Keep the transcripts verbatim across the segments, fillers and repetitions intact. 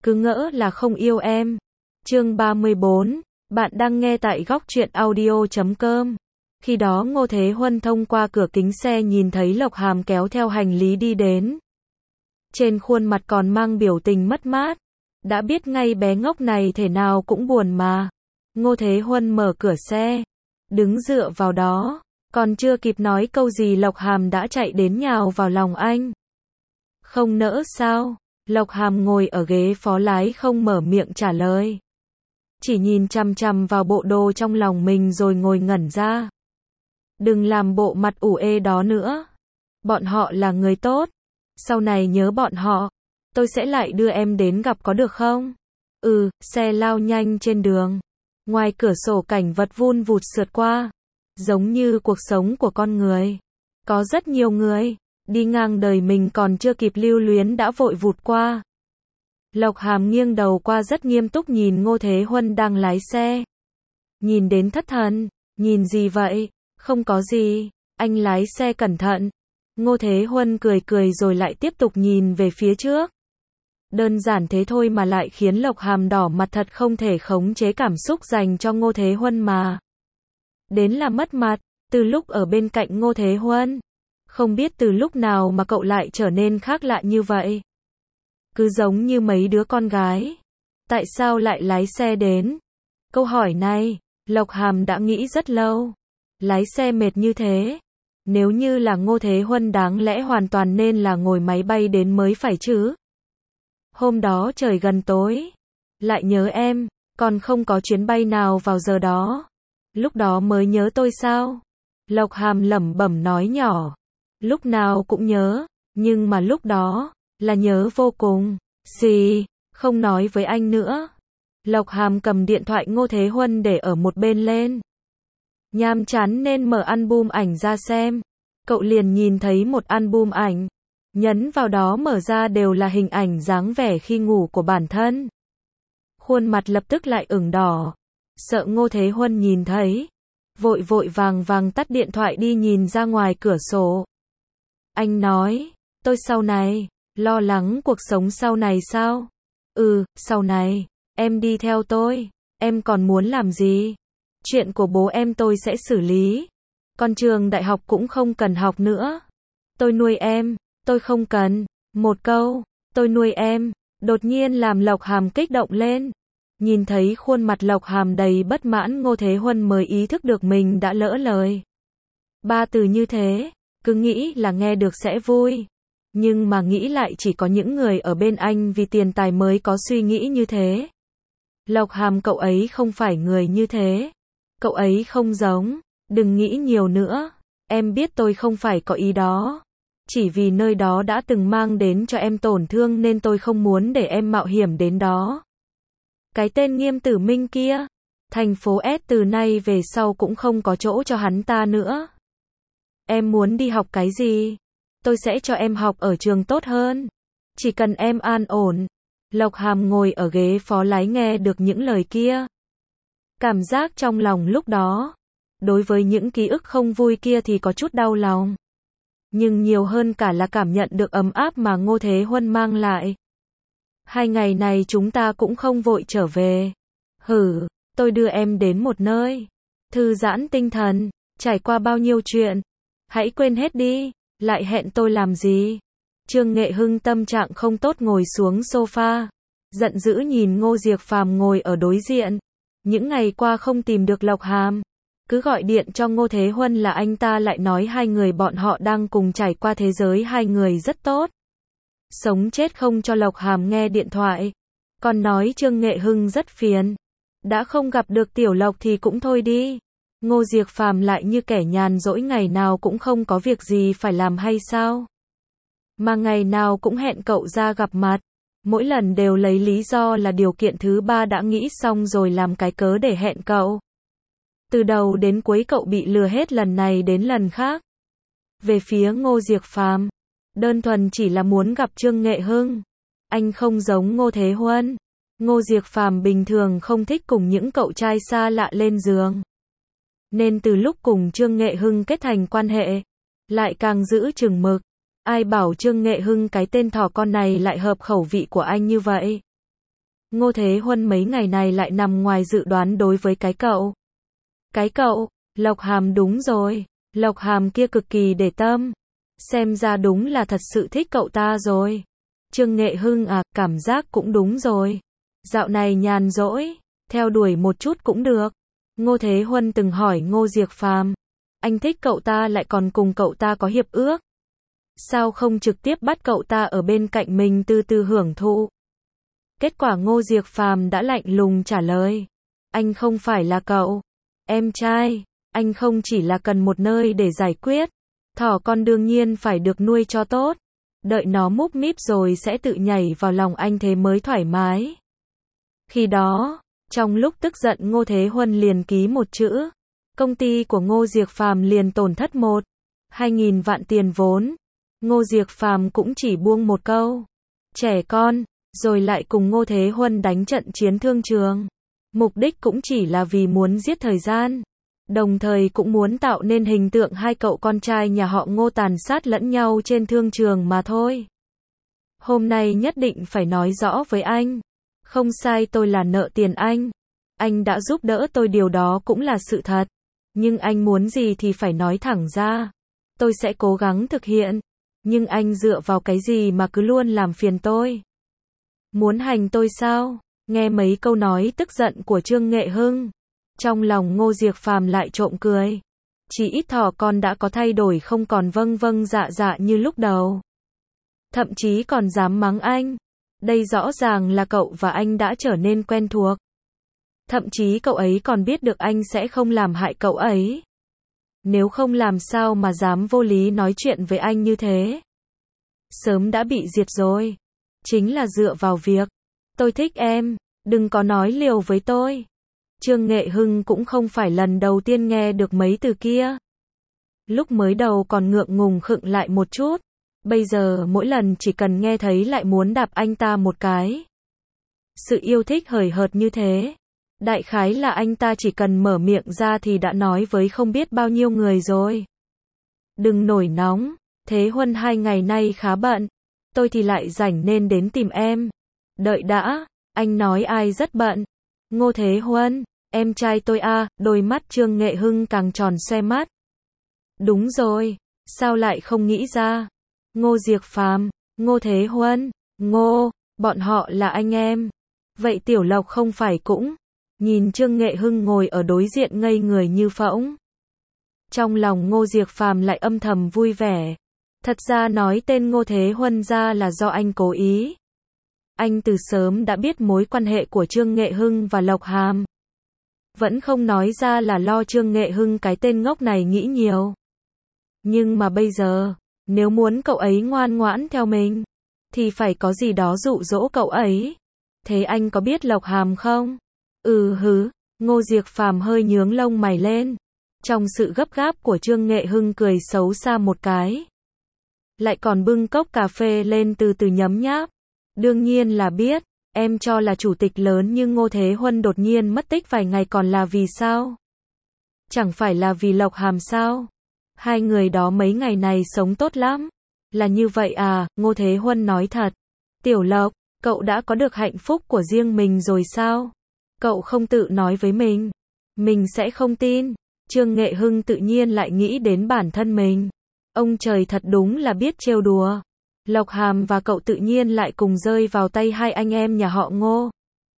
cứ ngỡ là không yêu em. Chương ba mươi bốn, bạn đang nghe tại góc truyện audio chấm com. Khi đó Ngô Thế Huân thông qua cửa kính xe nhìn thấy Lộc Hàm kéo theo hành lý đi đến. Trên khuôn mặt còn mang biểu tình mất mát. Đã biết ngay bé ngốc này thể nào cũng buồn mà. Ngô Thế Huân mở cửa xe, đứng dựa vào đó, còn chưa kịp nói câu gì Lộc Hàm đã chạy đến nhào vào lòng anh. Không nỡ sao? Lộc Hàm ngồi ở ghế phó lái không mở miệng trả lời. Chỉ nhìn chằm chằm vào bộ đồ trong lòng mình rồi ngồi ngẩn ra. Đừng làm bộ mặt ủ ê đó nữa. Bọn họ là người tốt. Sau này nhớ bọn họ. Tôi sẽ lại đưa em đến gặp có được không? Ừ, xe lao nhanh trên đường. Ngoài cửa sổ cảnh vật vun vụt sượt qua. Giống như cuộc sống của con người. Có rất nhiều người. Đi ngang đời mình còn chưa kịp lưu luyến đã vội vụt qua. Lộc Hàm nghiêng đầu qua rất nghiêm túc nhìn Ngô Thế Huân đang lái xe. Nhìn đến thất thần. Nhìn gì vậy? Không có gì. Anh lái xe cẩn thận. Ngô Thế Huân cười cười rồi lại tiếp tục nhìn về phía trước. Đơn giản thế thôi mà lại khiến Lộc Hàm đỏ mặt, thật không thể khống chế cảm xúc dành cho Ngô Thế Huân mà. Đến là mất mặt, từ lúc ở bên cạnh Ngô Thế Huân. Không biết từ lúc nào mà cậu lại trở nên khác lạ như vậy. Cứ giống như mấy đứa con gái. Tại sao lại lái xe đến? Câu hỏi này, Lộc Hàm đã nghĩ rất lâu. Lái xe mệt như thế. Nếu như là Ngô Thế Huân đáng lẽ hoàn toàn nên là ngồi máy bay đến mới phải chứ. Hôm đó trời gần tối. Lại nhớ em, còn không có chuyến bay nào vào giờ đó. Lúc đó mới nhớ tôi sao? Lộc Hàm lẩm bẩm nói nhỏ. Lúc nào cũng nhớ, nhưng mà lúc đó, là nhớ vô cùng. Gì, không nói với anh nữa. Lộc Hàm cầm điện thoại Ngô Thế Huân để ở một bên lên. Nhàm chán nên mở album ảnh ra xem. Cậu liền nhìn thấy một album ảnh. Nhấn vào đó mở ra đều là hình ảnh dáng vẻ khi ngủ của bản thân. Khuôn mặt lập tức lại ửng đỏ. Sợ Ngô Thế Huân nhìn thấy. Vội vội vàng vàng tắt điện thoại đi nhìn ra ngoài cửa sổ. Anh nói, tôi sau này, lo lắng cuộc sống sau này sao? Ừ, sau này, em đi theo tôi, em còn muốn làm gì? Chuyện của bố em tôi sẽ xử lý. Còn trường đại học cũng không cần học nữa. Tôi nuôi em, tôi không cần. Một câu, tôi nuôi em, đột nhiên làm Lộc Hàm kích động lên. Nhìn thấy khuôn mặt Lộc Hàm đầy bất mãn, Ngô Thế Huân mới ý thức được mình đã lỡ lời. Ba từ như thế, cứ nghĩ là nghe được sẽ vui. Nhưng mà nghĩ lại chỉ có những người ở bên anh vì tiền tài mới có suy nghĩ như thế. Lộc Hàm, cậu ấy không phải người như thế. Cậu ấy không giống. Đừng nghĩ nhiều nữa. Em biết tôi không phải có ý đó. Chỉ vì nơi đó đã từng mang đến cho em tổn thương nên tôi không muốn để em mạo hiểm đến đó. Cái tên Nghiêm Tử Minh kia, thành phố S từ nay về sau cũng không có chỗ cho hắn ta nữa. Em muốn đi học cái gì? Tôi sẽ cho em học ở trường tốt hơn. Chỉ cần em an ổn. Lộc Hàm ngồi ở ghế phó lái nghe được những lời kia. Cảm giác trong lòng lúc đó, đối với những ký ức không vui kia thì có chút đau lòng. Nhưng nhiều hơn cả là cảm nhận được ấm áp mà Ngô Thế Huân mang lại. Hai ngày này chúng ta cũng không vội trở về. Hử, tôi đưa em đến một nơi. Thư giãn tinh thần, trải qua bao nhiêu chuyện. Hãy quên hết đi, lại hẹn tôi làm gì? Trương Nghệ Hưng tâm trạng không tốt ngồi xuống sofa. Giận dữ nhìn Ngô Diệc Phàm ngồi ở đối diện. Những ngày qua không tìm được Lộc Hàm. Cứ gọi điện cho Ngô Thế Huân là anh ta lại nói hai người bọn họ đang cùng trải qua thế giới hai người rất tốt. Sống chết không cho Lộc Hàm nghe điện thoại. Còn nói Trương Nghệ Hưng rất phiền. Đã không gặp được Tiểu Lộc thì cũng thôi đi. Ngô Diệc Phàm lại như kẻ nhàn rỗi ngày nào cũng không có việc gì phải làm hay sao? Mà ngày nào cũng hẹn cậu ra gặp mặt. Mỗi lần đều lấy lý do là điều kiện thứ ba đã nghĩ xong rồi làm cái cớ để hẹn cậu. Từ đầu đến cuối cậu bị lừa hết lần này đến lần khác. Về phía Ngô Diệc Phàm, đơn thuần chỉ là muốn gặp Trương Nghệ Hưng. Anh không giống Ngô Thế Huân. Ngô Diệc Phàm bình thường không thích cùng những cậu trai xa lạ lên giường. Nên từ lúc cùng Trương Nghệ Hưng kết thành quan hệ, lại càng giữ chừng mực. Ai bảo Trương Nghệ Hưng cái tên thỏ con này lại hợp khẩu vị của anh như vậy. Ngô Thế Huân mấy ngày này lại nằm ngoài dự đoán đối với cái cậu. Cái cậu, Lộc Hàm đúng rồi, Lộc Hàm kia cực kỳ để tâm. Xem ra đúng là thật sự thích cậu ta rồi. Trương Nghệ Hưng à, cảm giác cũng đúng rồi. Dạo này nhàn rỗi, theo đuổi một chút cũng được. Ngô Thế Huân từng hỏi Ngô Diệc Phàm, anh thích cậu ta lại còn cùng cậu ta có hiệp ước. Sao không trực tiếp bắt cậu ta ở bên cạnh mình từ từ hưởng thụ? Kết quả Ngô Diệc Phàm đã lạnh lùng trả lời. Anh không phải là cậu. Em trai, anh không chỉ là cần một nơi để giải quyết. Thỏ con đương nhiên phải được nuôi cho tốt. Đợi nó múp míp rồi sẽ tự nhảy vào lòng anh thế mới thoải mái. Khi đó, trong lúc tức giận Ngô Thế Huân liền ký một chữ. Công ty của Ngô Diệc Phàm liền tổn thất một, hai nghìn vạn tiền vốn. Ngô Diệc Phàm cũng chỉ buông một câu. Trẻ con, rồi lại cùng Ngô Thế Huân đánh trận chiến thương trường. Mục đích cũng chỉ là vì muốn giết thời gian. Đồng thời cũng muốn tạo nên hình tượng hai cậu con trai nhà họ Ngô tàn sát lẫn nhau trên thương trường mà thôi. Hôm nay nhất định phải nói rõ với anh. Không sai, tôi là nợ tiền anh. Anh đã giúp đỡ tôi, điều đó cũng là sự thật. Nhưng anh muốn gì thì phải nói thẳng ra. Tôi sẽ cố gắng thực hiện. Nhưng anh dựa vào cái gì mà cứ luôn làm phiền tôi? Muốn hành tôi sao? Nghe mấy câu nói tức giận của Trương Nghệ Hưng, trong lòng Ngô Diệc Phàm lại trộm cười. Chỉ ít thỏ con đã có thay đổi, không còn vâng vâng dạ dạ như lúc đầu. Thậm chí còn dám mắng anh. Đây rõ ràng là cậu và anh đã trở nên quen thuộc. Thậm chí cậu ấy còn biết được anh sẽ không làm hại cậu ấy. Nếu không làm sao mà dám vô lý nói chuyện với anh như thế. Sớm đã bị diệt rồi. Chính là dựa vào việc tôi thích em, đừng có nói liều với tôi. Trương Nghệ Hưng cũng không phải lần đầu tiên nghe được mấy từ kia. Lúc mới đầu còn ngượng ngùng khựng lại một chút. Bây giờ mỗi lần chỉ cần nghe thấy lại muốn đạp anh ta một cái. Sự yêu thích hời hợt như thế. Đại khái là anh ta chỉ cần mở miệng ra thì đã nói với không biết bao nhiêu người rồi. Đừng nổi nóng, Thế Huân hai ngày nay khá bận. Tôi thì lại rảnh nên đến tìm em. Đợi đã, anh nói ai rất bận? Ngô Thế Huân, em trai tôi à, đôi mắt Trương Nghệ Hưng càng tròn xoe mắt. Đúng rồi, sao lại không nghĩ ra? Ngô Diệc Phàm, Ngô Thế Huân, Ngô, bọn họ là anh em. Vậy Tiểu Lộc không phải cũng? Nhìn Trương Nghệ Hưng ngồi ở đối diện ngây người như phỗng. Trong lòng Ngô Diệc Phàm lại âm thầm vui vẻ. Thật ra nói tên Ngô Thế Huân ra là do anh cố ý. Anh từ sớm đã biết mối quan hệ của Trương Nghệ Hưng và Lộc Hàm. Vẫn không nói ra là lo Trương Nghệ Hưng cái tên ngốc này nghĩ nhiều. Nhưng mà bây giờ, nếu muốn cậu ấy ngoan ngoãn theo mình, thì phải có gì đó dụ dỗ cậu ấy. Thế anh có biết Lộc Hàm không? Ừ hứ, Ngô Diệc Phàm hơi nhướng lông mày lên. Trong sự gấp gáp của Trương Nghệ Hưng cười xấu xa một cái. Lại còn bưng cốc cà phê lên từ từ nhấm nháp. Đương nhiên là biết, em cho là chủ tịch lớn nhưng Ngô Thế Huân đột nhiên mất tích vài ngày còn là vì sao? Chẳng phải là vì Lộc Hàm sao? Hai người đó mấy ngày này sống tốt lắm. Là như vậy à? Ngô Thế Huân nói thật. Tiểu Lộc, cậu đã có được hạnh phúc của riêng mình rồi sao? Cậu không tự nói với mình. Mình sẽ không tin. Trương Nghệ Hưng tự nhiên lại nghĩ đến bản thân mình. Ông trời thật đúng là biết trêu đùa. Lộc Hàm và cậu tự nhiên lại cùng rơi vào tay hai anh em nhà họ Ngô.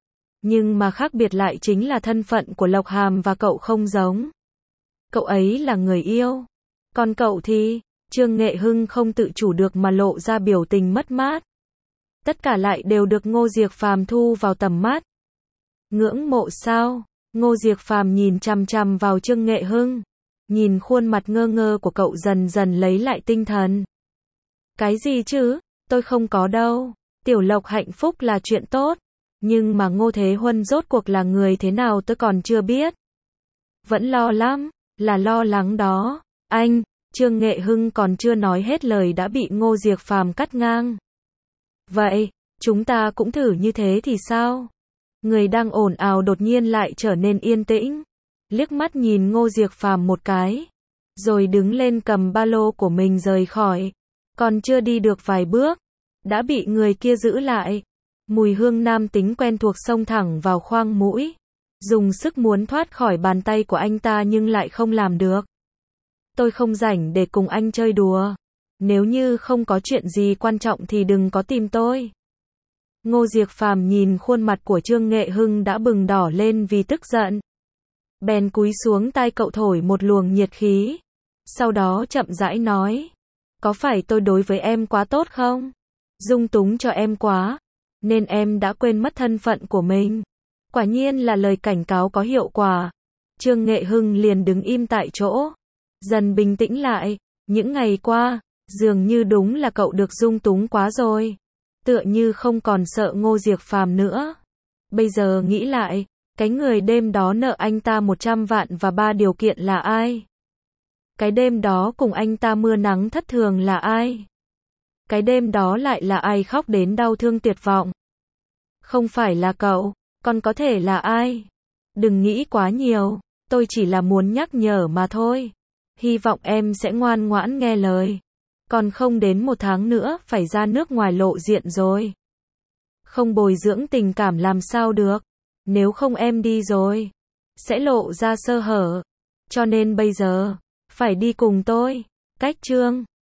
Nhưng mà khác biệt lại chính là thân phận của Lộc Hàm và cậu không giống. Cậu ấy là người yêu. Còn cậu thì, Trương Nghệ Hưng không tự chủ được mà lộ ra biểu tình mất mát. Tất cả lại đều được Ngô Diệc Phàm thu vào tầm mắt. Ngưỡng mộ sao? Ngô Diệc Phàm nhìn chằm chằm vào Trương Nghệ Hưng. Nhìn khuôn mặt ngơ ngơ của cậu dần dần lấy lại tinh thần. Cái gì chứ? Tôi không có đâu. Tiểu Lộc hạnh phúc là chuyện tốt. Nhưng mà Ngô Thế Huân rốt cuộc là người thế nào tôi còn chưa biết. Vẫn lo lắm. Là lo lắng đó. Anh, Trương Nghệ Hưng còn chưa nói hết lời đã bị Ngô Diệc Phàm cắt ngang. Vậy, chúng ta cũng thử như thế thì sao? Người đang ồn ào đột nhiên lại trở nên yên tĩnh. Liếc mắt nhìn Ngô Diệc Phàm một cái. Rồi đứng lên cầm ba lô của mình rời khỏi. Còn chưa đi được vài bước. Đã bị người kia giữ lại. Mùi hương nam tính quen thuộc xông thẳng vào khoang mũi. Dùng sức muốn thoát khỏi bàn tay của anh ta nhưng lại không làm được. Tôi không rảnh để cùng anh chơi đùa. Nếu như không có chuyện gì quan trọng thì đừng có tìm tôi. Ngô Diệc Phàm nhìn khuôn mặt của Trương Nghệ Hưng đã bừng đỏ lên vì tức giận. Bèn cúi xuống tai cậu thổi một luồng nhiệt khí. Sau đó chậm rãi nói. Có phải tôi đối với em quá tốt không? Dung túng cho em quá. Nên em đã quên mất thân phận của mình. Quả nhiên là lời cảnh cáo có hiệu quả. Trương Nghệ Hưng liền đứng im tại chỗ. Dần bình tĩnh lại. Những ngày qua, dường như đúng là cậu được dung túng quá rồi. Tựa như không còn sợ Ngô Diệc Phàm nữa. Bây giờ nghĩ lại, cái người đêm đó nợ anh ta một trăm vạn và ba điều kiện là ai? Cái đêm đó cùng anh ta mưa nắng thất thường là ai? Cái đêm đó lại là ai khóc đến đau thương tuyệt vọng? Không phải là cậu, còn có thể là ai? Đừng nghĩ quá nhiều, tôi chỉ là muốn nhắc nhở mà thôi. Hy vọng em sẽ ngoan ngoãn nghe lời. Còn không đến một tháng nữa phải ra nước ngoài lộ diện rồi. Không bồi dưỡng tình cảm làm sao được. Nếu không em đi rồi, sẽ lộ ra sơ hở. Cho nên bây giờ, phải đi cùng tôi. Cách chương